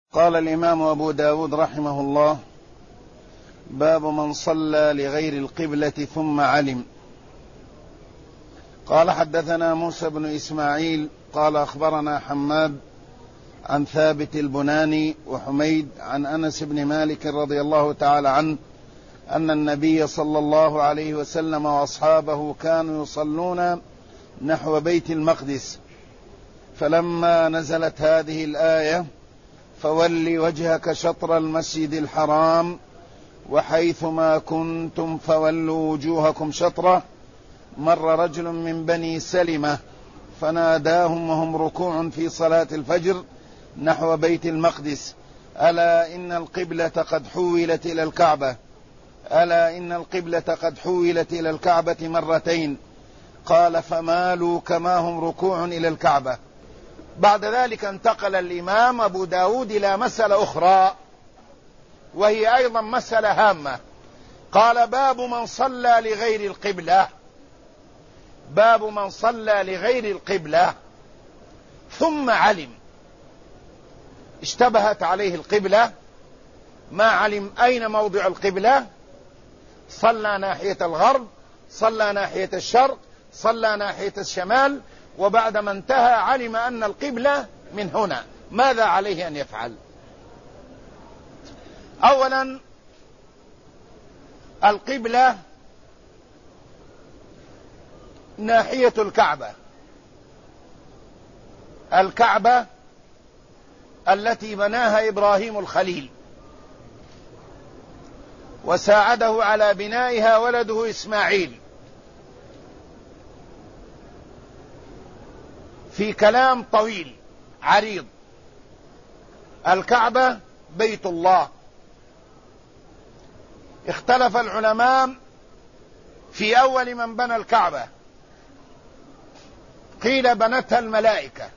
قال الإمام أبو داود رحمه الله: باب من صلى لغير القبلة ثم علم. قال: حدثنا موسى بن إسماعيل قال أخبرنا حماد عن ثابت البناني وحميد عن أنس بن مالك رضي الله تعالى عنه أن النبي صلى الله عليه وسلم وأصحابه كانوا يصلون نحو بيت المقدس، فلما نزلت هذه الآية: فول وجهك شطر المسجد الحرام وحيثما كنتم فولوا وجوهكم شطره، مر رجل من بني سلمة فناداهم وهم ركوع في صلاة الفجر نحو بيت المقدس: ألا إن القبلة قد حولت إلى الكعبة، ألا إن القبلة قد حولت إلى الكعبة مرتين. قال: فمالوا كما هم ركوع إلى الكعبة. بعد ذلك انتقل الإمام أبو داود إلى مسألة أخرى، وهي أيضا مسألة هامة. قال: باب من صلى لغير القبلة. باب من صلى لغير القبلة ثم علم. اشتبهت عليه القبلة، ما علم أين موضع القبلة، صلى ناحية الغرب، صلى ناحية الشرق، صلى ناحية الشمال، وبعدما انتهى علم أن القبلة من هنا. ماذا عليه أن يفعل؟ أولا، القبلة ناحية الكعبة، الكعبة التي بناها إبراهيم الخليل وساعده على بنائها ولده إسماعيل. في كلام طويل عريض. الكعبة بيت الله. اختلف العلماء في أول من بنى الكعبة. قيل بنتها الملائكة،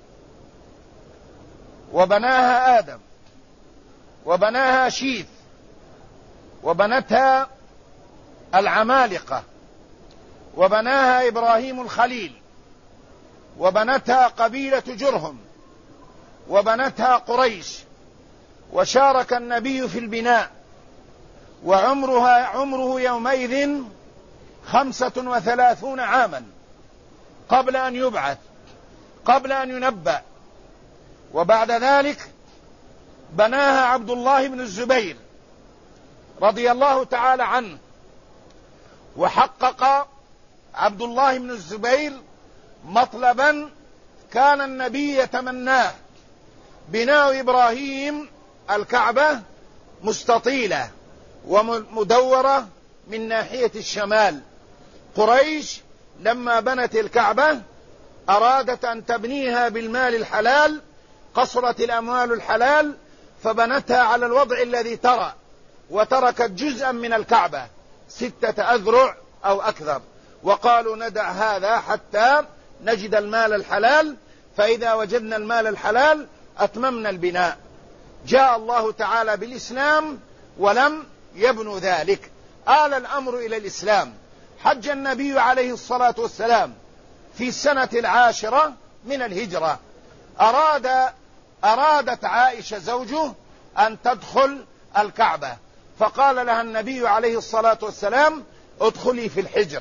وبناها آدم، وبناها شيث، وبنتها العمالقة، وبناها إبراهيم الخليل، وبنتها قبيلة جرهم، وبنتها قريش، وشارك النبي في البناء، وعمره يومئذ 35 عاما قبل أن يبعث، قبل أن ينبأ. وبعد ذلك بناها عبد الله بن الزبير رضي الله تعالى عنه، وحقق عبد الله بن الزبير مطلبا كان النبي يتمناه: بناء إبراهيم الكعبة مستطيلة ومدورة من ناحية الشمال. قريش لما بنت الكعبة أرادت أن تبنيها بالمال الحلال، قصرت الأموال الحلال فبنتها على الوضع الذي ترى، وتركت جزءا من الكعبة 6 أذرع أو أكثر، وقالوا: ندع هذا حتى نجد المال الحلال، فإذا وجدنا المال الحلال أتممنا البناء. جاء الله تعالى بالإسلام ولم يبنوا ذلك، آل الأمر إلى الإسلام. حج النبي عليه الصلاة والسلام في السنة 10 من الهجرة. أرادت عائشة زوجه أن تدخل الكعبة، فقال لها النبي عليه الصلاة والسلام: ادخلي في الحجر،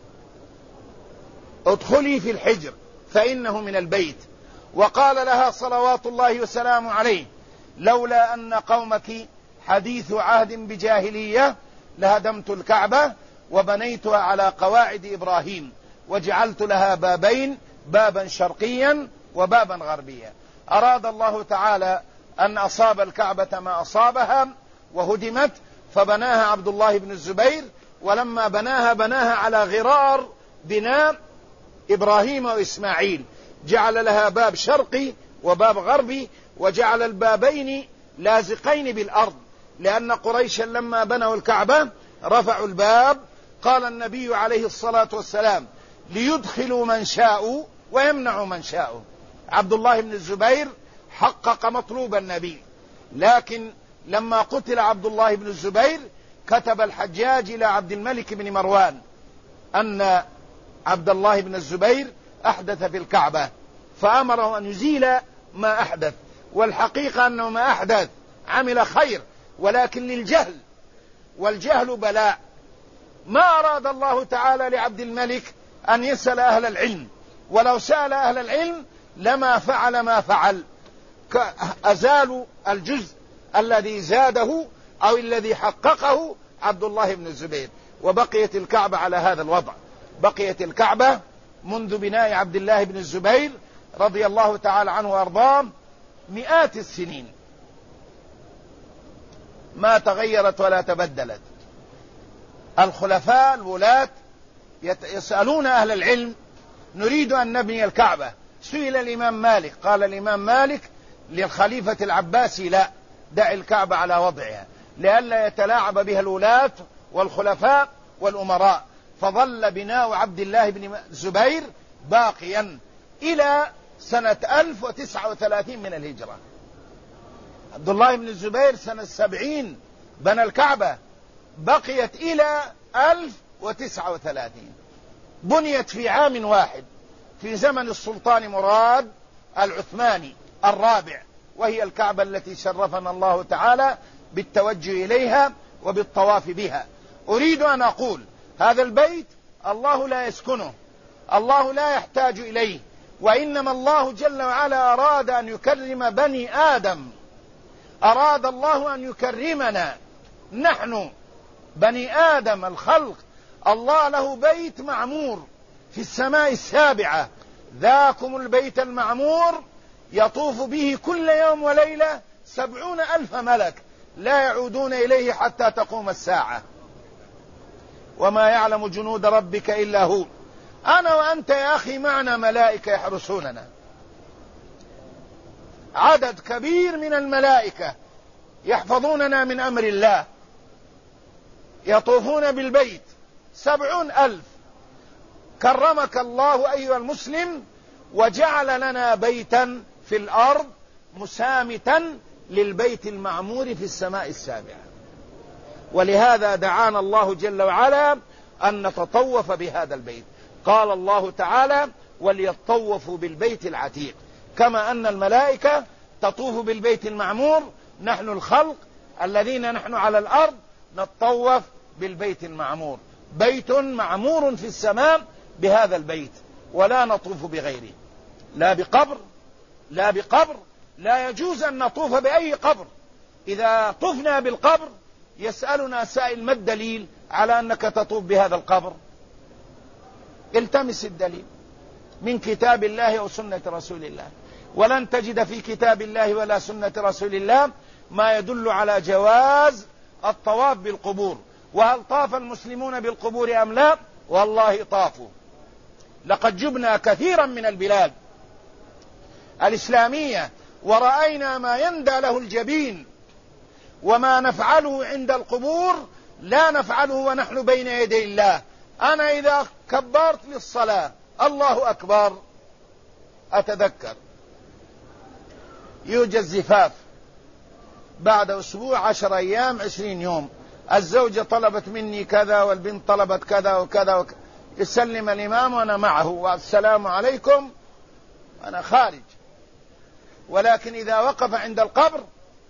ادخلي في الحجر فإنه من البيت. وقال لها صلوات الله وسلامه عليه: لولا أن قومك حديث عهد بجاهلية لهدمت الكعبة وبنيتها على قواعد إبراهيم، وجعلت لها بابين، بابا شرقيا وبابا غربيا. أراد الله تعالى أن أصاب الكعبة ما أصابها وهدمت، فبناها عبد الله بن الزبير، ولما بناها على غرار بناء إبراهيم وإسماعيل، جعل لها باب شرقي وباب غربي، وجعل البابين لازقين بالأرض، لأن قريشا لما بنوا الكعبة رفعوا الباب. قال النبي عليه الصلاة والسلام: ليدخلوا من شاءوا ويمنعوا من شاءوا. عبد الله بن الزبير حقق مطلوب النبي، لكن لما قتل عبد الله بن الزبير كتب الحجاج إلى عبد الملك بن مروان أن عبد الله بن الزبير أحدث في الكعبة، فأمره أن يزيل ما أحدث، والحقيقة أنه ما أحدث، عمل خير، ولكن للجهل، والجهل بلاء. ما أراد الله تعالى لعبد الملك أن يسأل أهل العلم، ولو سأل أهل العلم لما فعل ما فعل، أزالوا الجزء الذي زاده أو الذي حققه عبد الله بن الزبير، وبقيت الكعبة على هذا الوضع. بقيت الكعبة منذ بناء عبد الله بن الزبير رضي الله تعالى عنه وأرضاه مئات السنين، ما تغيرت ولا تبدلت. الخلفاء الولاة يسألون أهل العلم: نريد أن نبني الكعبة. سئل الإمام مالك، قال الإمام مالك للخليفة العباسي: لا، دع الكعبة على وضعها لئلا يتلاعب بها الولاة والخلفاء والأمراء. فظل بناء عبد الله بن الزبير باقيا إلى سنة 1039 من الهجرة. عبد الله بن الزبير سنة 70 بنى الكعبة، بقيت إلى 1039. بنيت في عام واحد في زمن السلطان مراد العثماني الرابع، وهي الكعبة التي شرفنا الله تعالى بالتوجه إليها وبالطواف بها. أريد أن أقول: هذا البيت الله لا يسكنه، الله لا يحتاج إليه، وإنما الله جل وعلا أراد أن يكرم بني آدم، أراد الله أن يكرمنا نحن بني آدم الخلق. الله له بيت معمور في السماء السابعة، ذاكم البيت المعمور يطوف به كل يوم وليلة 70,000 ملك لا يعودون إليه حتى تقوم الساعة، وما يعلم جنود ربك إلا هو. أنا وأنت يا أخي معنا ملائكة يحرسوننا، عدد كبير من الملائكة يحفظوننا من أمر الله، يطوفون بالبيت 70,000. كرمك الله أيها المسلم وجعل لنا بيتا في الأرض مسامتا للبيت المعمور في السماء السابعة، ولهذا دعانا الله جل وعلا أن نتطوف بهذا البيت. قال الله تعالى: وليطوفوا بالبيت العتيق. كما أن الملائكة تطوف بالبيت المعمور، نحن الخلق الذين نحن على الأرض نتطوف بالبيت المعمور. بيت معمور في السماء بهذا البيت، ولا نطوف بغيره، لا بقبر، لا بقبر، لا يجوز أن نطوف بأي قبر. إذا طفنا بالقبر يسألنا سائل: ما الدليل على أنك تطوف بهذا القبر؟ التمس الدليل من كتاب الله أو سنة رسول الله، ولن تجد في كتاب الله ولا سنة رسول الله ما يدل على جواز الطواف بالقبور. وهل طاف المسلمون بالقبور أم لا؟ والله طافوا. لقد جبنا كثيرا من البلاد الإسلامية ورأينا ما يندى له الجبين، وما نفعله عند القبور لا نفعله ونحن بين يدي الله. أنا إذا كبرت للصلاة الله أكبر أتذكر يوجد زفاف بعد أسبوع 10 أيام 20 يوم، الزوجة طلبت مني كذا والبنت طلبت كذا وكذا يسلم الإمام وأنا معه والسلام عليكم أنا خارج. ولكن إذا وقف عند القبر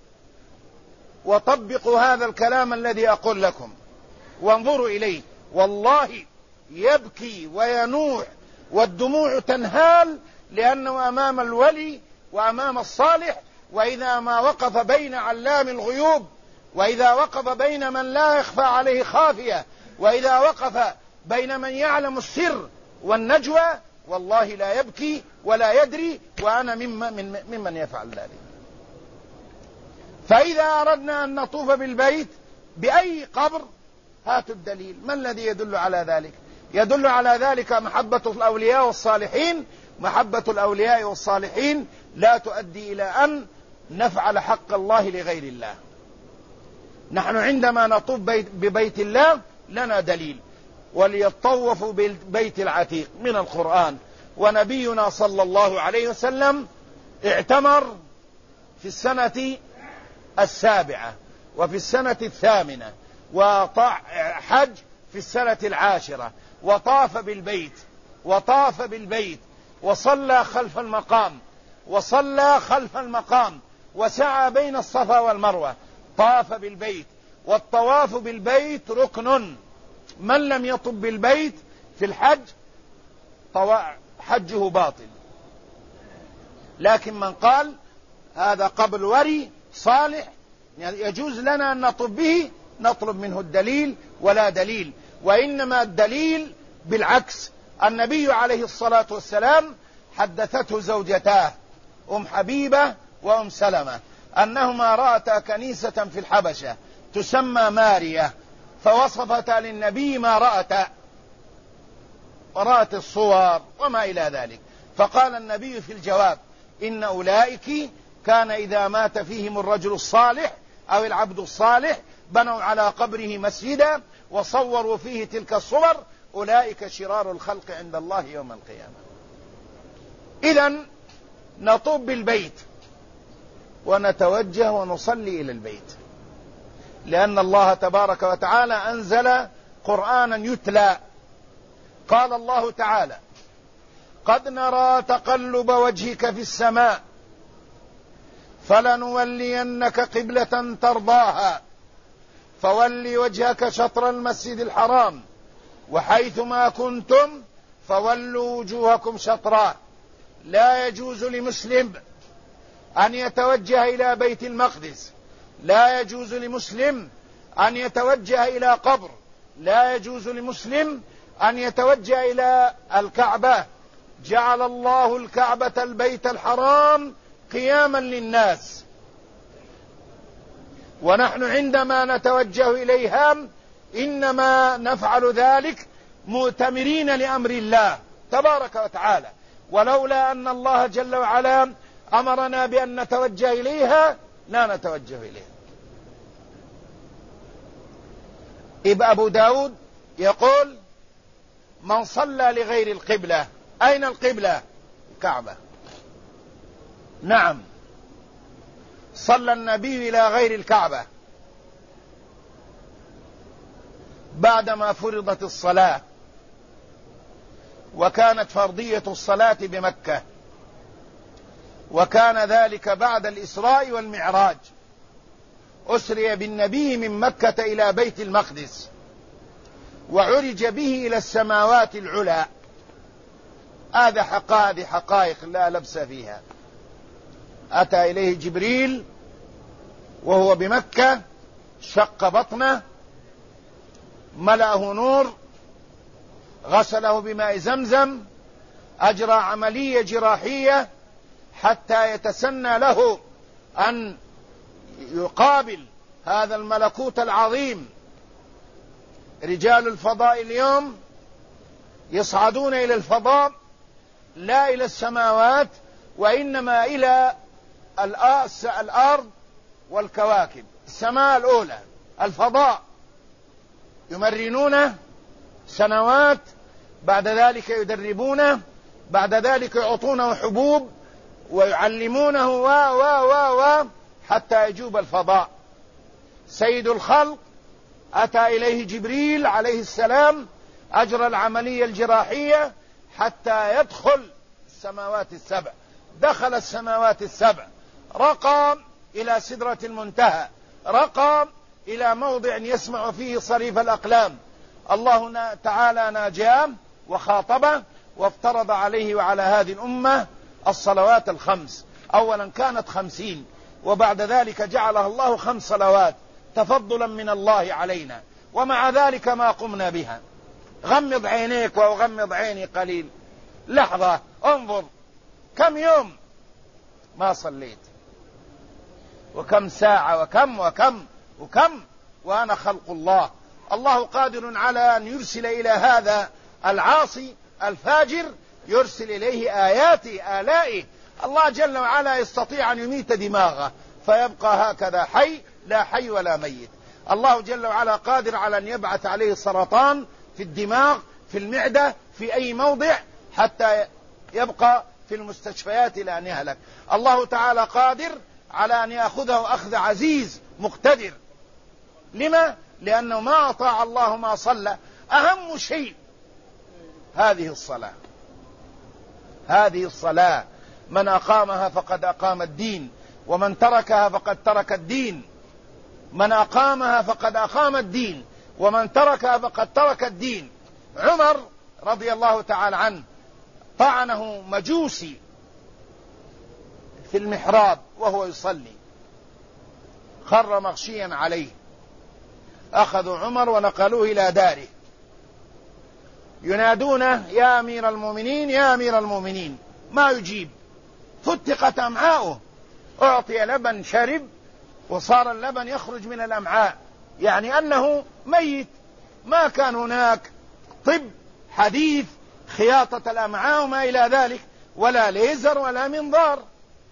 وطبقوا هذا الكلام الذي أقول لكم وانظروا إليه، والله يبكي وينوح والدموع تنهال، لأنه أمام الولي وأمام الصالح. وإذا ما وقف بين علام الغيوب، وإذا وقف بين من لا يخفى عليه خافية، وإذا وقف بين من يعلم السر والنجوى، والله لا يبكي ولا يدري، وأنا ممن يفعل ذلك. فإذا أردنا أن نطوف بالبيت بأي قبر هاتوا الدليل. ما الذي يدل على ذلك؟ يدل على ذلك محبة الأولياء والصالحين. محبة الأولياء والصالحين لا تؤدي إلى أن نفعل حق الله لغير الله. نحن عندما نطوف ببيت الله لنا دليل: وليطوفوا بالبيت العتيق من القرآن. ونبينا صلى الله عليه وسلم اعتمر في السنة 7 وفي السنة 8 وحج في السنة 10 وطاف بالبيت وصلى خلف المقام وسعى بين الصفا والمروة، طاف بالبيت، والطواف بالبيت ركن. من لم يطب بالبيت في الحج حجه باطل. لكن من قال هذا قبل وري صالح يجوز لنا أن نطب به، نطلب منه الدليل ولا دليل. وإنما الدليل بالعكس. النبي عليه الصلاة والسلام حدثته زوجتاه أم حبيبة وأم سلمة أنهما رأتا كنيسة في الحبشة تسمى مارية، فوصفتا للنبي ما رأتا، ورأت الصور وما إلى ذلك. فقال النبي في الجواب: إن أولئك كان إذا مات فيهم الرجل الصالح أو العبد الصالح بنوا على قبره مسجدا وصوروا فيه تلك الصور، أولئك شرار الخلق عند الله يوم القيامة. إذن نطوب بالبيت ونتوجه ونصلي إلى البيت، لأن الله تبارك وتعالى أنزل قرآنا يتلى. قال الله تعالى: قد نرى تقلب وجهك في السماء فلنولينك قبلة ترضاها فول وجهك شطر المسجد الحرام وحيثما كنتم فولوا وجوهكم شطرا. لا يجوز لمسلم أن يتوجه إلى بيت المقدس، لا يجوز لمسلم أن يتوجه إلى قبر، لا يجوز لمسلم أن يتوجه إلى الكعبة. جعل الله الكعبة البيت الحرام قياما للناس، ونحن عندما نتوجه إليها إنما نفعل ذلك مؤتمرين لأمر الله تبارك وتعالى، ولولا أن الله جل وعلا أمرنا بأن نتوجه إليها لا نتوجه إليها. أبو داود يقول: من صلى لغير القبلة. أين القبلة؟ الكعبة. نعم، صلى النبي إلى غير الكعبة بعدما فرضت الصلاة، وكانت فرضية الصلاة بمكة، وكان ذلك بعد الإسراء والمعراج. أسري بالنبي من مكة إلى بيت المقدس، وعرج به إلى السماوات العلى. هذه حقائق لا لبس فيها. أتى إليه جبريل وهو بمكة، شق بطنه، ملأه نور، غسله بماء زمزم، أجرى عملية جراحية حتى يتسنى له أن يقابل هذا الملكوت العظيم. رجال الفضاء اليوم يصعدون إلى الفضاء لا إلى السماوات، وإنما إلى الأرض والكواكب. السماء الأولى الفضاء، يمرنونه سنوات، بعد ذلك يدربونه، بعد ذلك يعطونه حبوب ويعلمونه حتى يجوب الفضاء. سيد الخلق أتى إليه جبريل عليه السلام، أجرى العملية الجراحية حتى يدخل السماوات السبع. دخل السماوات السبع، رقى إلى سدرة المنتهى، رقى إلى موضع يسمع فيه صريف الأقلام. الله تعالى ناجاه وخاطبه وافترض عليه وعلى هذه الأمة الصلوات الخمس. أولا كانت 50، وبعد ذلك جعلها الله 5 صلوات تفضلا من الله علينا، ومع ذلك ما قمنا بها. غمض عينيك وأغمض عيني قليل، لحظة انظر كم يوم ما صليت، وكم ساعة، وكم وأنا خلق الله. الله قادر على أن يرسل إلى هذا العاصي الفاجر، يرسل إليه آلائه. الله جل وعلا يستطيع أن يميت دماغه فيبقى هكذا حي، لا حي ولا ميت. الله جل وعلا قادر على أن يبعث عليه سرطان في الدماغ، في المعدة، في أي موضع، حتى يبقى في المستشفيات إلى أن يهلك. الله تعالى قادر على أن يأخذه أخذ عزيز مقتدر. لما؟ لأنه ما أطاع الله ما صلى. أهم شيء هذه الصلاة، من أقامها فقد أقام الدين، ومن تركها فقد ترك الدين، من أقامها فقد أقام الدين، ومن تركها فقد ترك الدين. عمر رضي الله تعالى عنه طعنه مجوسي في المحراب وهو يصلي، خر مغشيا عليه، أخذوا عمر ونقلوه إلى داره ينادونه يا أمير المؤمنين يا أمير المؤمنين، ما يجيب، فتقت أمعاؤه، أعطي لبن شرب وصار اللبن يخرج من الأمعاء، يعني أنه ميت، ما كان هناك طب حديث خياطة الأمعاء وما إلى ذلك، ولا ليزر ولا منظار.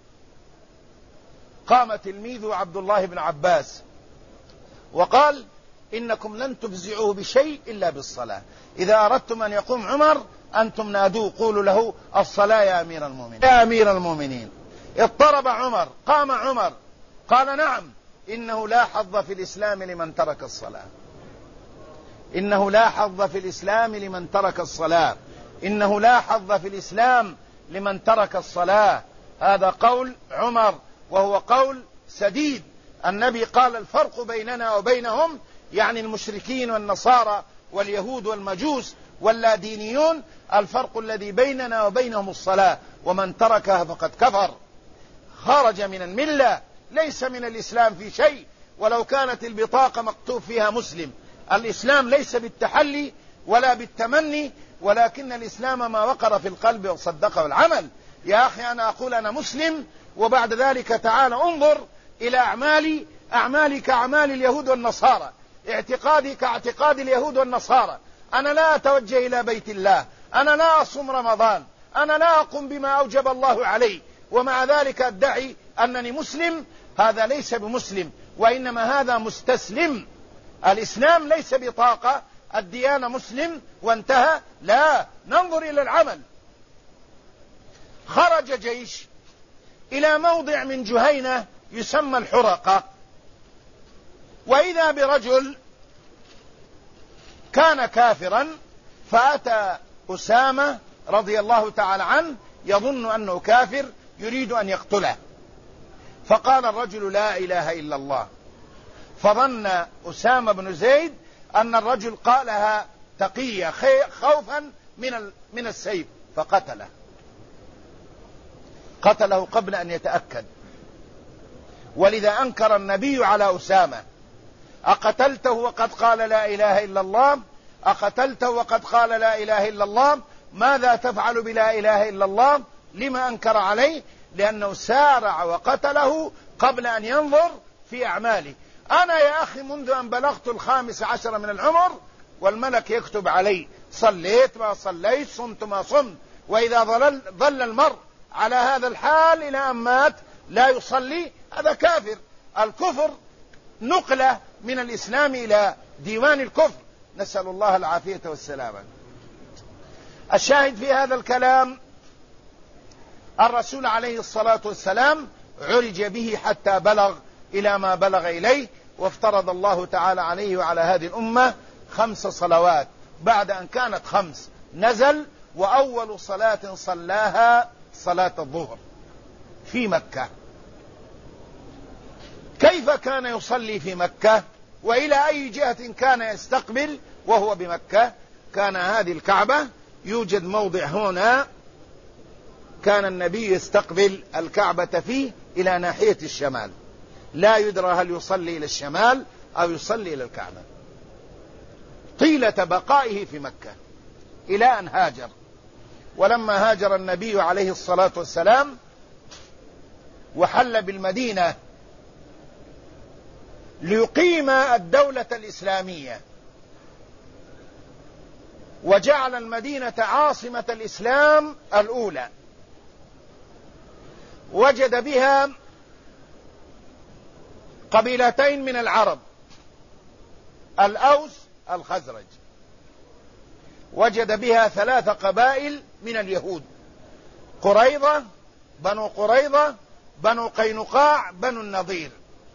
قام تلميذه عبد الله بن عباس وقال إنكم لن تفزعوه بشيء إلا بالصلاة، إذا أردتم أن يقوم عمر أنتم نادوه، قولوا له الصلاة يا أمير المؤمنين يا أمير المؤمنين. اضطرب عمر، قام عمر قال نعم، إنه لا حظ في الإسلام لمن ترك الصلاة، إنه لا حظ في الإسلام لمن ترك الصلاة، إنه لا حظ في الإسلام لمن ترك الصلاة. هذا قول عمر وهو قول سديد. النبي قال الفرق بيننا وبينهم، يعني المشركين والنصارى واليهود والمجوس واللادينيون، الفرق الذي بيننا وبينهم الصلاة، ومن تركها فقد كفر، خرج من الملة، ليس من الإسلام في شيء، ولو كانت البطاقة مكتوب فيها مسلم. الإسلام ليس بالتحلي ولا بالتمني، ولكن الإسلام ما وقر في القلب وصدقه العمل. يا أخي أنا أقول أنا مسلم، وبعد ذلك تعال انظر إلى أعمالي كأعمال اليهود والنصارى، اعتقادي كاعتقاد اليهود والنصارى. أنا لا أتوجه إلى بيت الله، أنا لا أصوم رمضان، أنا لا أقوم بما أوجب الله علي، ومع ذلك أدعي أنني مسلم. هذا ليس بمسلم، وإنما هذا مستسلم. الإسلام ليس بطاقة الديانة مسلم وانتهى، لا، ننظر إلى العمل. خرج جيش إلى موضع من جهينة يسمى الحرقة، وإذا برجل كان كافرا فأتى أسامة رضي الله تعالى عنه يظن أنه كافر يريد أن يقتله، فقال الرجل لا إله إلا الله، فظن أسامة بن زيد أن الرجل قالها تقية خوفا من السيف، فقتله قبل أن يتأكد. ولذا أنكر النبي على أسامة: أقتلته وقد قال لا إله إلا الله؟ أقتلته وقد قال لا إله إلا الله؟ ماذا تفعل بلا إله إلا الله؟ لما أنكر عليه؟ لأنه سارع وقتله قبل أن ينظر في أعماله. أنا يا أخي منذ أن بلغت 15 من العمر والملك يكتب علي، صليت ما صليت، صمت ما صمت، وإذا ظل المرء على هذا الحال إلى أن مات لا يصلي، هذا كافر. الكفر نقلة من الإسلام إلى ديوان الكفر، نسأل الله العافية والسلامة. الشاهد في هذا الكلام الرسول عليه الصلاة والسلام عرج به حتى بلغ إلى ما بلغ إليه، وافترض الله تعالى عليه وعلى هذه الأمة 5 صلوات بعد أن كانت 5. نزل وأول صلاة صلاها صلاة الظهر في مكة. كيف كان يصلي في مكة؟ وإلى أي جهة كان يستقبل وهو بمكة؟ كان هذه الكعبة يوجد موضع هنا كان النبي يستقبل الكعبة فيه إلى ناحية الشمال، لا يدرى هل يصلي إلى الشمال أو يصلي إلى الكعبة طيلة بقائه في مكة إلى أن هاجر. ولما هاجر النبي عليه الصلاة والسلام وحل بالمدينة ليقيم الدولة الإسلامية وجعل المدينة عاصمة الإسلام الأولى، وجد بها قبيلتين من العرب، الأوس الخزرج، وجد بها 3 قبائل من اليهود: قريظة، بنو قريظة، بنو قينقاع، بنو النضير.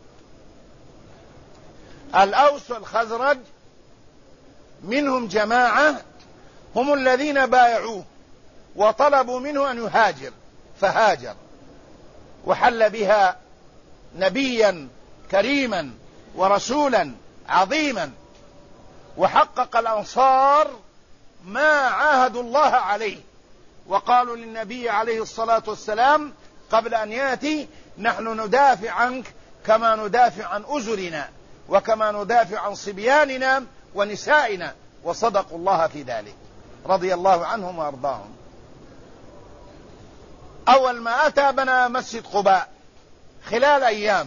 الأوس والخزرج منهم جماعة هم الذين بايعوه وطلبوا منه أن يهاجر، فهاجر وحل بها نبيا كريما ورسولا عظيما، وحقق الأنصار ما عاهدوا الله عليه، وقالوا للنبي عليه الصلاة والسلام قبل أن يأتي: نحن ندافع عنك كما ندافع عن أزرنا، وكما ندافع عن صبياننا ونسائنا، وصدقوا الله في ذلك رضي الله عنهم وأرضاهم. أول ما أتى بنى مسجد قباء خلال أيام،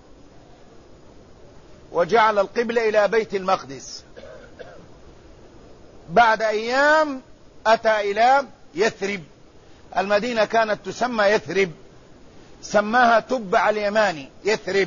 وجعل القبلة إلى بيت المقدس. بعد أيام أتى إلى يثرب، المدينة كانت تسمى يثرب، سماها تبع اليماني يثرب،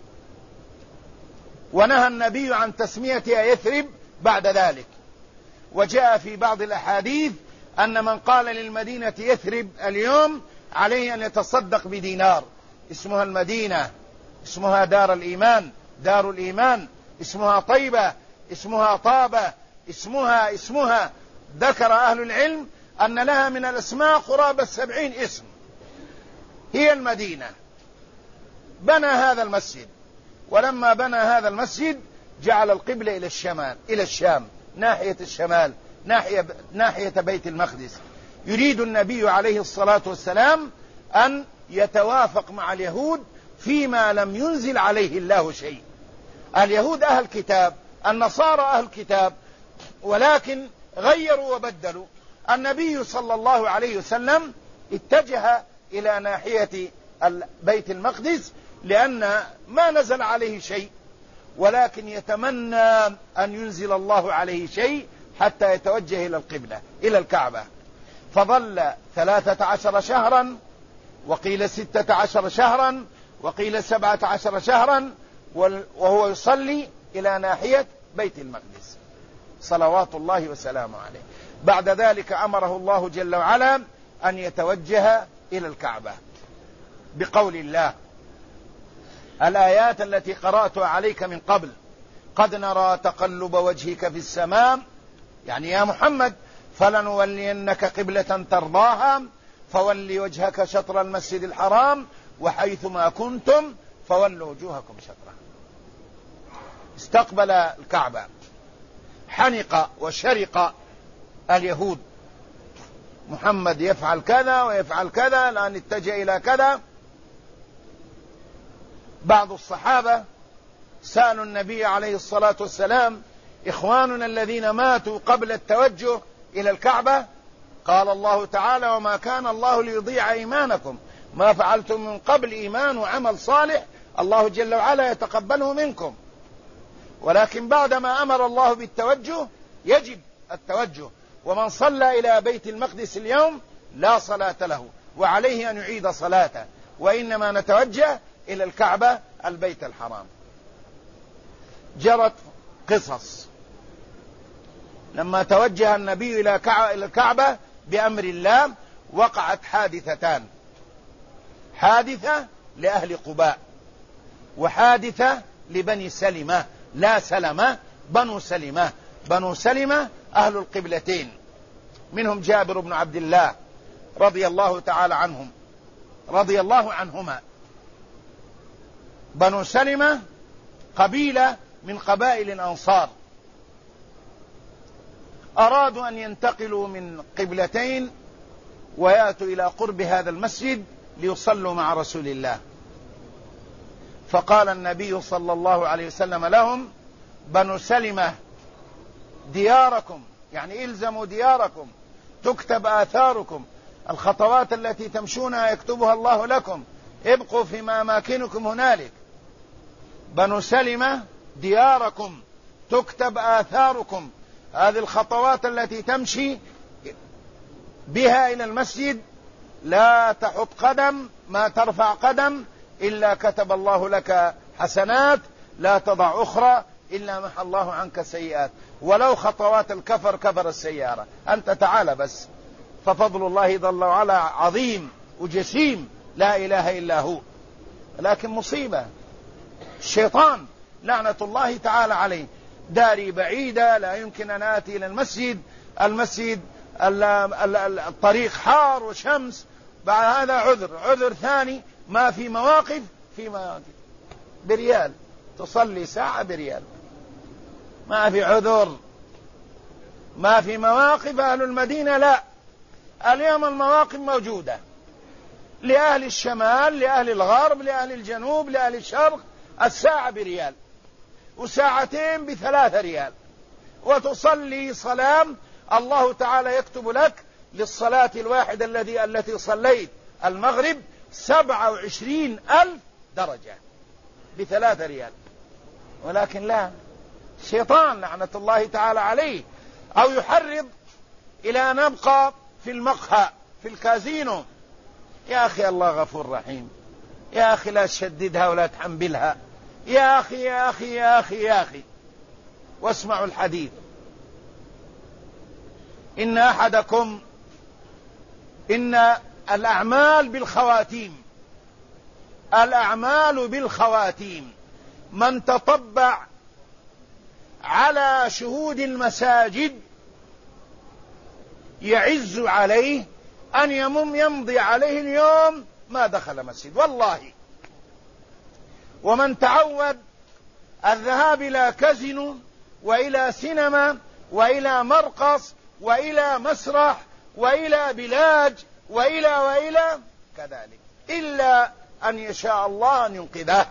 ونهى النبي عن تسميتها يثرب بعد ذلك. وجاء في بعض الأحاديث أن من قال للمدينة يثرب اليوم عليه أن يتصدق بدينار. اسمها المدينة، اسمها دار الإيمان، دار الإيمان، اسمها طيبة، اسمها طابة، اسمها ذكر أهل العلم أن لها من الأسماء قرابة 70 اسم. هي المدينة. بنى هذا المسجد، ولما بنى هذا المسجد جعل القبلة إلى الشمال، إلى الشام، ناحية الشمال، ناحية بيت المقدس. يريد النبي عليه الصلاة والسلام أن يتوافق مع اليهود فيما لم ينزل عليه الله شيء. اليهود أهل كتاب، النصارى أهل كتاب، ولكن غيروا وبدلوا. النبي صلى الله عليه وسلم اتجه إلى ناحية بيت المقدس لأن ما نزل عليه شيء، ولكن يتمنى أن ينزل الله عليه شيء حتى يتوجه إلى القبلة، إلى الكعبة. فظل 13 شهرا، وقيل 16 شهرا، وقيل 17 شهرا، وهو يصلي إلى ناحية بيت المقدس صلوات الله وسلامه عليه. بعد ذلك أمره الله جل وعلا أن يتوجه إلى الكعبة بقول الله: الآيات التي قرأتها عليك من قبل: قد نرى تقلب وجهك في السماء، يعني يا محمد فلنولينك قبلة ترضاها فول وجهك شطر المسجد الحرام وحيث ما كنتم فولوا وجوهكم شطره. استقبل الكعبة. حنق وشرق اليهود: محمد يفعل كذا ويفعل كذا، الآن اتجه إلى كذا. بعض الصحابة سألوا النبي عليه الصلاة والسلام: إخواننا الذين ماتوا قبل التوجه إلى الكعبة؟ قال الله تعالى: وما كان الله ليضيع إيمانكم، ما فعلتم من قبل إيمان وعمل صالح الله جل وعلا يتقبله منكم، ولكن بعدما أمر الله بالتوجه يجب التوجه. ومن صلى إلى بيت المقدس اليوم لا صلاة له، وعليه أن يعيد صلاته، وإنما نتوجه إلى الكعبة البيت الحرام. جرت قصص لما توجه النبي إلى الكعبة بأمر الله. وقعت حادثتان: حادثة لأهل قباء، وحادثة لبني سلمة، لا سلمة، بنو سلمة. بنو سلمة أهل القبلتين، منهم جابر بن عبد الله رضي الله تعالى عنهم، رضي الله عنهما. بنو سلمة قبيلة من قبائل الأنصار، أرادوا أن ينتقلوا من قبلتين ويأتوا إلى قرب هذا المسجد ليصلوا مع رسول الله. فقال النبي صلى الله عليه وسلم لهم: بنو سلمة دياركم، يعني إلزموا دياركم، تكتب آثاركم، الخطوات التي تمشونها يكتبها الله لكم، ابقوا في أماكنكم هنالك. بنو سلمة دياركم، تكتب آثاركم، هذه الخطوات التي تمشي بها إلى المسجد لا تحط قدم، ما ترفع قدم إلا كتب الله لك حسنات، لا تضع أخرى إلا محى الله عنك سيئات، ولو خطوات الكفر كفر السيارة، أنت تعالى بس. ففضل الله جل وعلا عظيم وجسيم لا إله إلا هو. لكن مصيبة الشيطان لعنة الله تعالى عليه، داري بعيدة، لا يمكن أن آتي إلى المسجد الطريق حار وشمس. بعد هذا عذر ثاني، ما في مواقف بريال، تصلي ساعة بريال، ما في عذر، ما في مواقف. أهل المدينة لا، اليوم المواقف موجودة لأهل الشمال، لأهل الغرب، لأهل الجنوب، لأهل الشرق. الساعة بريال، وساعتين ب3 ريال، وتصلي صلاة الله تعالى يكتب لك للصلاة الواحدة التي صليت المغرب 27,000 درجة ب3 ريال. ولكن لا، الشيطان لعنة الله تعالى عليه أو يحرض إلى أن نبقى في المقهى في الكازينو. يا أخي الله غفور رحيم، يا أخي لا تشددها ولا تحنبلها، يا أخي يا أخي يا أخي يا أخي. واسمعوا الحديث: إن أحدكم، إن الأعمال بالخواتيم، الأعمال بالخواتيم. من تطبع على شهود المساجد يعز عليه أن يمضي عليه اليوم ما دخل مسجد، والله. ومن تعود الذهاب إلى كازينو وإلى سينما وإلى مرقص وإلى مسرح وإلى بلاج وإلى كذلك، إلا أن يشاء الله أن ينقذه.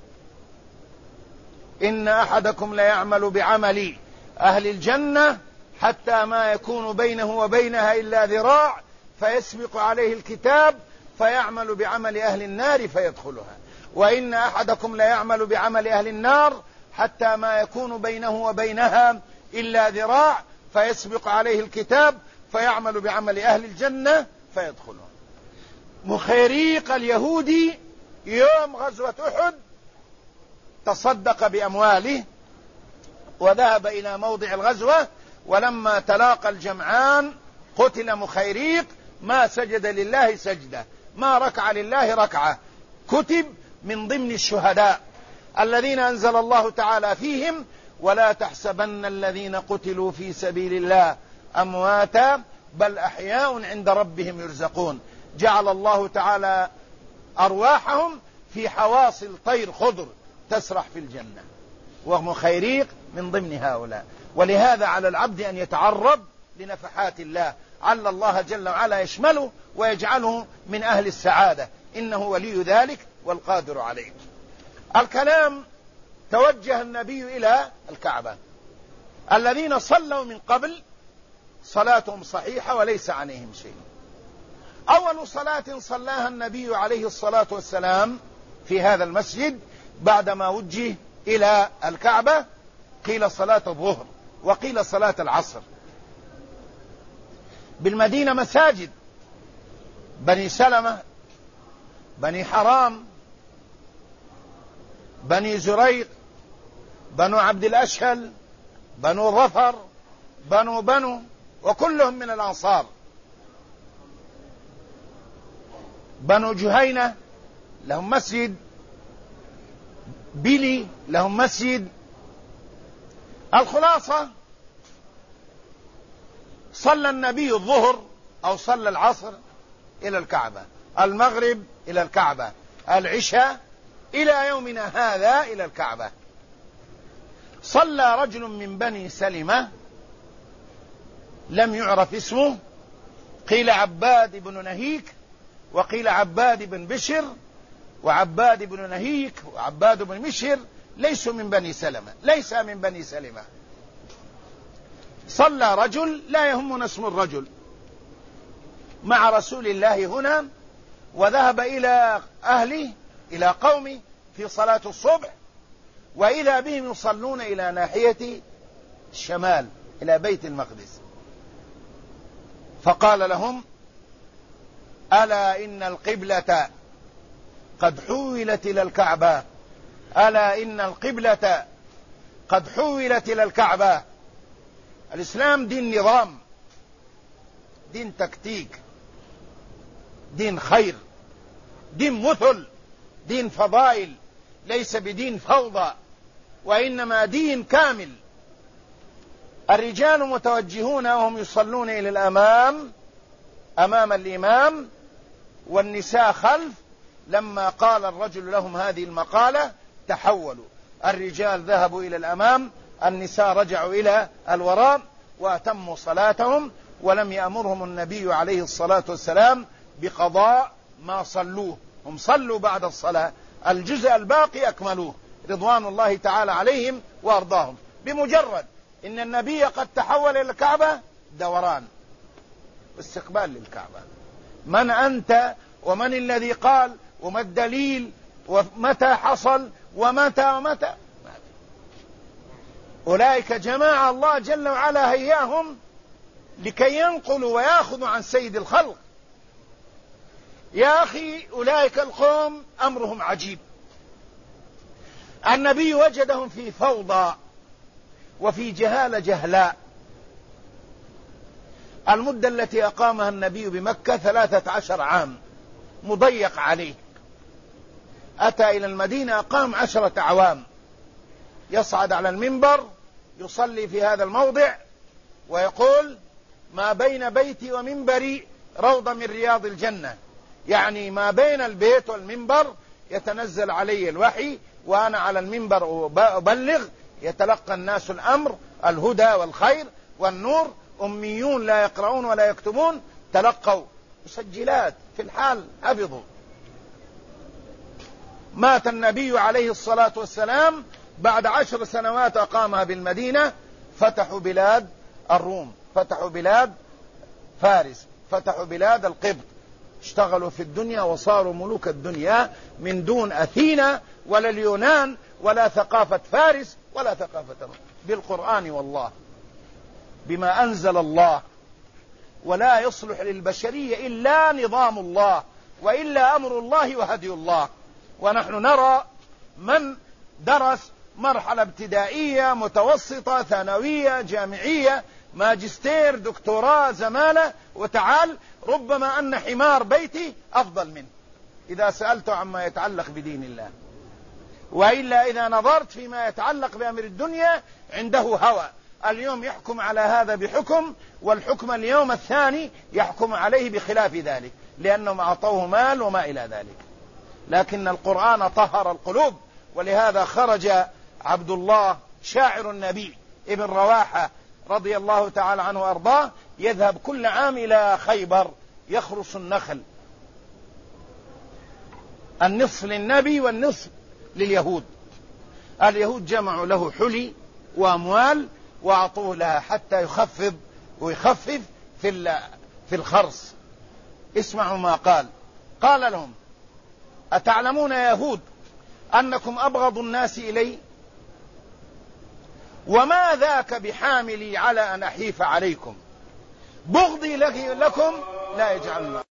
إن أحدكم ليعمل بعمل أهل الجنة حتى ما يكون بينه وبينها إلا ذراع فيسبق عليه الكتاب فيعمل بعمل أهل النار فيدخلها. وإن أحدكم ليعمل بعمل أهل النار حتى ما يكون بينه وبينها إلا ذراع فيسبق عليه الكتاب فيعمل بعمل أهل الجنة فيدخلها. مخيريق اليهودي يوم غزوة أحد تصدق بأمواله وذهب إلى موضع الغزوة، ولما تلاقى الجمعان قتل مخيريق، ما سجد لله سجدة، ما ركع لله ركعة، كتب من ضمن الشهداء الذين أنزل الله تعالى فيهم: ولا تحسبن الذين قتلوا في سبيل الله أمواتا بل أحياء عند ربهم يرزقون. جعل الله تعالى أرواحهم في حواصل طير خضر تسرح في الجنة، ومخيريق من ضمن هؤلاء. ولهذا على العبد أن يتعرض لنفحات الله، عل الله جل وعلا يشمله ويجعله من أهل السعادة، إنه ولي ذلك والقادر عليه. الكلام توجه النبي إلى الكعبة. الذين صلوا من قبل صلاتهم صحيحة وليس عليهم شيء. أول صلاة صلاها النبي عليه الصلاة والسلام في هذا المسجد بعدما وجه إلى الكعبة قيل صلاة الظهر وقيل صلاة العصر. بالمدينة مساجد: بني سلمة، بني حرام، بني زريق، بنو عبد الأشهل، بنو ظفر، بنو وكلهم من الأنصار. بنو جهينة لهم مسجد، بيلي لهم مسجد. الخلاصة صلى النبي الظهر أو صلى العصر إلى الكعبة، المغرب إلى الكعبة، العشاء إلى يومنا هذا إلى الكعبة. صلى رجل من بني سلمة لم يعرف اسمه، قيل عباد بن نهيك وقيل عباد بن بشر، وعباد بن نهيك وعباد بن مشهر ليسوا من بني سلمة، ليس من بني سلمة. صلى رجل لا يهمنا اسم الرجل مع رسول الله هنا، وذهب إلى أهله إلى قومه في صلاة الصبح، وإذا بهم يصلون إلى ناحية الشمال إلى بيت المقدس، فقال لهم: ألا إن القبلة قد حولت إلى الكعبة، ألا إن القبلة قد حولت إلى الكعبة. الإسلام دين نظام، دين تكتيك، دين خير، دين مثل، دين فضائل، ليس بدين فوضى، وإنما دين كامل. الرجال متوجهون وهم يصلون إلى الأمام أمام الإمام، والنساء خلف. لما قال الرجل لهم هذه المقالة تحولوا، الرجال ذهبوا إلى الأمام، النساء رجعوا إلى الوراء وأتموا صلاتهم، ولم يأمرهم النبي عليه الصلاة والسلام بقضاء ما صلوه، هم صلوا بعد الصلاة، الجزء الباقي أكملوه رضوان الله تعالى عليهم وأرضاهم. بمجرد إن النبي قد تحول إلى الكعبة دوران استقبال للكعبة. من أنت ومن الذي قال وما الدليل ومتى حصل ومتى أولئك جماعة الله جل وعلا هياهم لكي ينقلوا ويأخذوا عن سيد الخلق. يا أخي أولئك القوم أمرهم عجيب. النبي وجدهم في فوضى وفي جهالة جهلاء. المدة التي أقامها النبي بمكة 13 عام، مضيق عليه. أتى إلى المدينة أقام 10 أعوام، يصعد على المنبر يصلي في هذا الموضع ويقول: ما بين بيتي ومنبري روضة من رياض الجنة، يعني ما بين البيت والمنبر يتنزل علي الوحي وأنا على المنبر أبلغ، يتلقى الناس الأمر الهدى والخير والنور، أميون لا يقرؤون ولا يكتبون تلقوا مسجلات في الحال حفظوا. مات النبي عليه الصلاة والسلام بعد 10 سنوات أقامها بالمدينة. فتحوا بلاد الروم، فتحوا بلاد فارس، فتحوا بلاد القبط، اشتغلوا في الدنيا وصاروا ملوك الدنيا من دون أثينا ولا اليونان ولا ثقافة فارس ولا ثقافة الروم، بالقرآن والله بما أنزل الله. ولا يصلح للبشرية إلا نظام الله وإلا أمر الله وهدي الله. ونحن نرى من درس مرحلة ابتدائية متوسطة ثانوية جامعية ماجستير دكتوراه زمالة وتعال، ربما أن حمار بيتي أفضل منه إذا سألته عما يتعلق بدين الله، وإلا إذا نظرت فيما يتعلق بأمر الدنيا عنده هوى. اليوم يحكم على هذا بحكم، والحكم اليوم الثاني يحكم عليه بخلاف ذلك، لأنهم أعطوه مال وما إلى ذلك. لكن القرآن طهر القلوب. ولهذا خرج عبد الله شاعر النبي ابن رواحة رضي الله تعالى عنه وأرضاه يذهب كل عام إلى خيبر يخرص النخل، النصف للنبي والنصف لليهود. اليهود جمعوا له حلي وأموال وأعطوه لها حتى يخفض ويخفف في الخرص. اسمعوا ما قال. قال لهم: أتعلمون يا يهود أنكم أبغض الناس إلي، وما ذاك بحاملي على أن أحيف عليكم، بغضي لكم لا يجعلنا